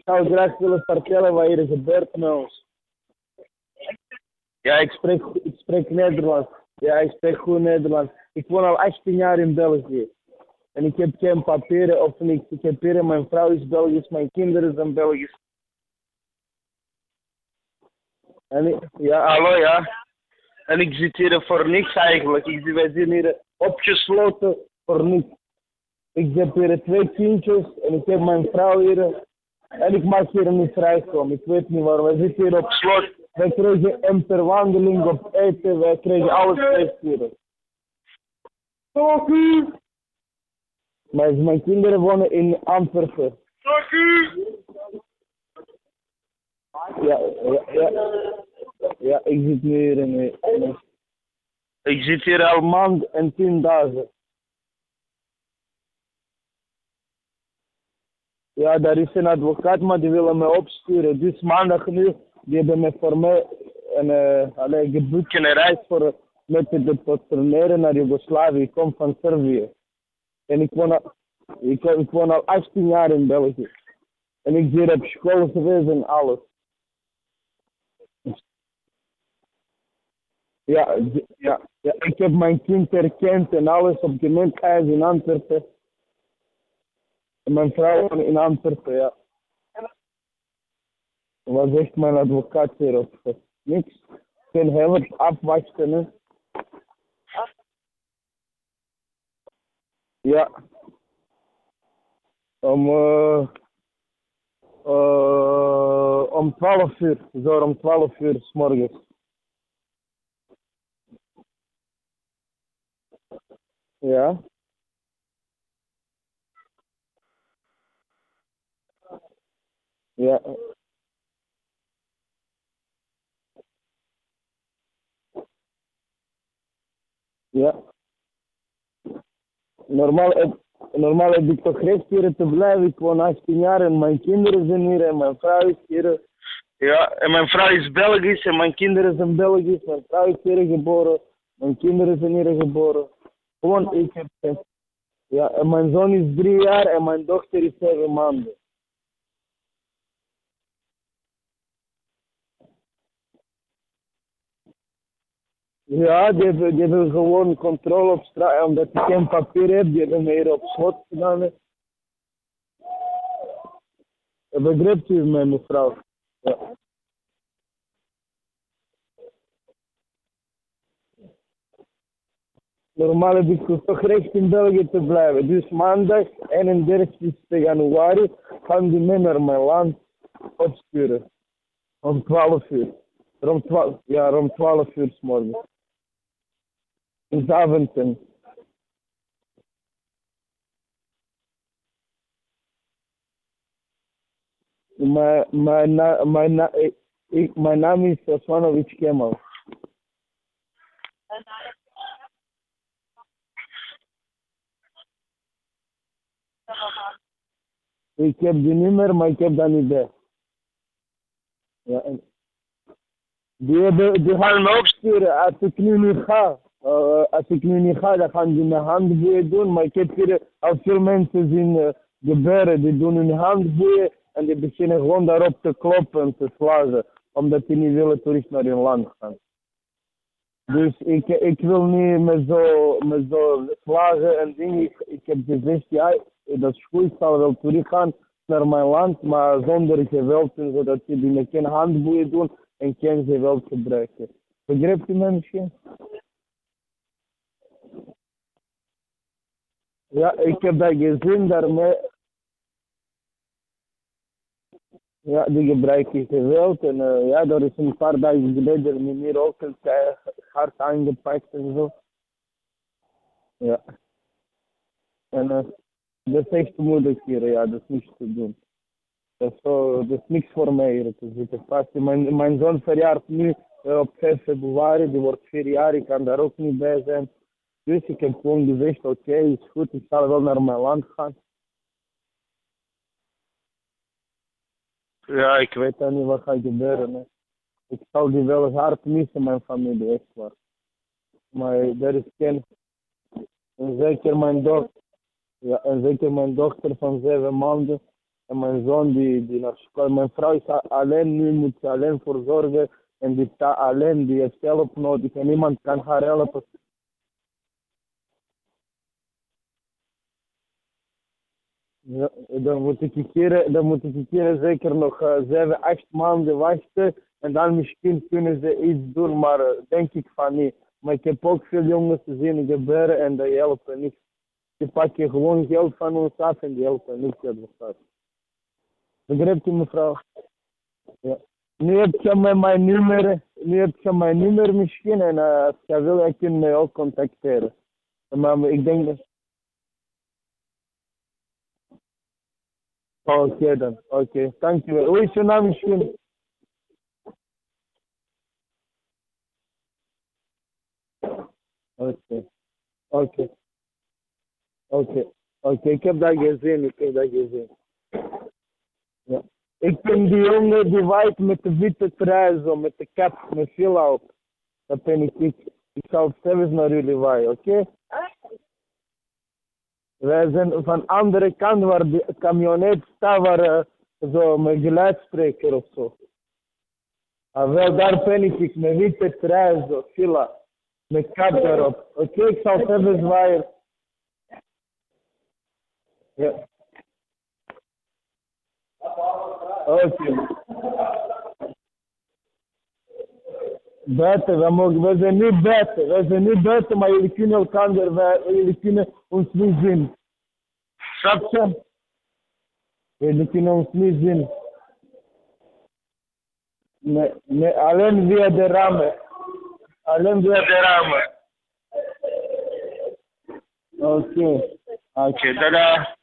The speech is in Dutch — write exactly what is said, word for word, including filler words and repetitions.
zou graag willen vertellen wat hier gebeurt met ons. Ja, ik spreek, ik spreek Nederlands. Ja, ik spreek goed Nederlands. Ik woon al achttien jaar in België. En ik heb geen papieren of niks. Ik heb hier, mijn vrouw is Belgisch, mijn kinderen zijn Belgisch. En ik, ja, hallo ja. En ik zit hier voor niks eigenlijk. Ik, wij zijn hier opgesloten voor niks. Ik heb hier twee kindjes en ik heb mijn vrouw hier. En ik mag hier niet vrijkomen. Ik weet niet waarom. We zitten hier op slot. Wij kregen een per wandeling op eten. Wij kregen alles slecht hier. Sorry. Maar mijn kinderen wonen in Antwerpen. Sorry. Ja, ja, ja. Ja, ik zit nu hier in, in... Ik zit hier al maand en tien dagen. Ja, daar is een advocaat, maar die willen me opsturen. Dus maandag nu, die hebben me voor mij een, uh, allee, geboekt een reis voor me te deporteren naar Joegoslavië. Ik kom van Servië. En ik woon al, ik, ik woon al achttien jaar in België. En ik ben hier op school geweest en alles. Ja, ja, ja, ik heb mijn kind herkend en alles op gemeentehuis in Antwerpen. En mijn vrouw in Antwerpen, ja. Wat zegt mijn advocaat hierop? Niks. Geen helft afwachten, hè. Ja. Om, uh, uh, om twaalf uur. Zo om twaalf uur 's morgens. Ja. Ja. Ja. Normaal heb, normaal heb ik toch recht hier te blijven. Ik woon achttien jaar en mijn kinderen zijn hier en mijn vrouw is hier. Ja, en mijn vrouw is Belgisch en mijn kinderen zijn Belgisch. Mijn vrouw is hier geboren. Mijn kinderen zijn hier geboren. Gewoon, ik heb... Ja, en mijn zoon is drie jaar en mijn dochter is zeven maanden. Ja, die hebben, die hebben gewoon controle op straat, omdat ik geen papier heb, die hebben me hier op slot gedaan. Begrijpt u mij, mevrouw? Ja. Normaal heb ik toch recht in België te blijven. Dus maandag eenendertigste januari gaan die mij naar mijn land opsturen. Om twaalf uur. Om twaalf, ja, om twaalf uur 's morgens. In Zaventem. Mijn, mijn, na- mijn, na- ik, ik- mijn naam is Osmanovic Kemal. Ik heb die nummer, maar ik heb dat niet bij. Ja, en die, hebben, die gaan me opsturen als ik nu niet ga. Uh, als ik nu niet ga, dan gaan die mijn handboeien doen. Maar ik heb hier al veel mensen zien uh, gebeuren. Die doen hun handboeien en die beginnen gewoon daarop te kloppen en te slagen. Omdat die niet willen terug naar hun land gaan. Dus ik, ik wil niet met zo, met zo slagen en dingen. Ik, ik heb gezegd, ja, dat is goed, ik zal wel teruggaan naar mijn land, maar zonder geweld, zodat ze die geen handboeien doen en geen geweld gebruiken. Begrijpt u mij misschien? Ja, ik heb dat gezien daarmee. Ja, die gebruiken geweld en uh, ja, daar is een paar dagen geleden een meneer ook een hard aangepakt en zo. Ja, en uh, dat is echt moeilijk hier, ja, dat is niks te doen. Dat is, zo, dat is niks voor mij hier te zitten vast. Mijn, mijn zoon verjaart nu uh, op vijf februari, die wordt vier jaar, ik kan daar ook niet bij zijn. Dus ik heb gewoon gezegd, oké, okay, is goed, ik zal wel naar mijn land gaan. Ja, ik weet dan niet wat gaat gebeuren. Hè. Ik zal die wel hard missen, mijn familie, echt waar. Maar er is geen... En zeker mijn dochter, ja, en zeker mijn dochter van zeven maanden. En mijn zoon die, die naar school. Mijn vrouw is alleen nu, moet ze alleen voor zorgen. En die staat alleen, die heeft hulp nodig. En niemand kan haar helpen. Ja, dan moet ik hier, dan moet ik hier zeker nog uh, zeven, acht maanden wachten. En dan misschien kunnen ze iets doen, maar uh, denk ik van niet. Maar ik heb ook veel jongens zien gebeuren en die helpen niet. Die pakken gewoon geld van ons af en die helpen niet. Begrijpt u mevrouw? Ja. Nu heb je met mijn nummer, nu heb je mijn nummer misschien en uh, als je wil, je kunt mij ook contacteren. Maar ik denk dat... Oké okay, dan, oké, okay. Dankjewel. Hoe is je naam misschien? Oké, oké, oké, oké. Ik heb dat gezien, ik heb dat gezien. Ja. Ik ben die jongen die waait met de witte trui zo, met de cap, met villa op. Dat ben ik niet. Ik zal zelfs naar jullie waaien, oké? Okay? Wij zijn van de andere kant waar de camionet staat, waar uh, zo met geluidsspreker of zo. Ah, wel, daar ben ik, met witte trui zo, villa. Met cap erop. Oké, okay, ik zal zelfs waaien. Ja. Oké. Okay. Buiten, we, mogen, we zijn niet buiten. We zijn niet buiten, maar jullie kunnen elkaar, jullie kunnen ons niet zien. Snap je? Jullie kunnen ons niet zien. Nee, nee, alleen via de ramen. Alleen via de ramen. Oké. Okay. Oké, okay, tada.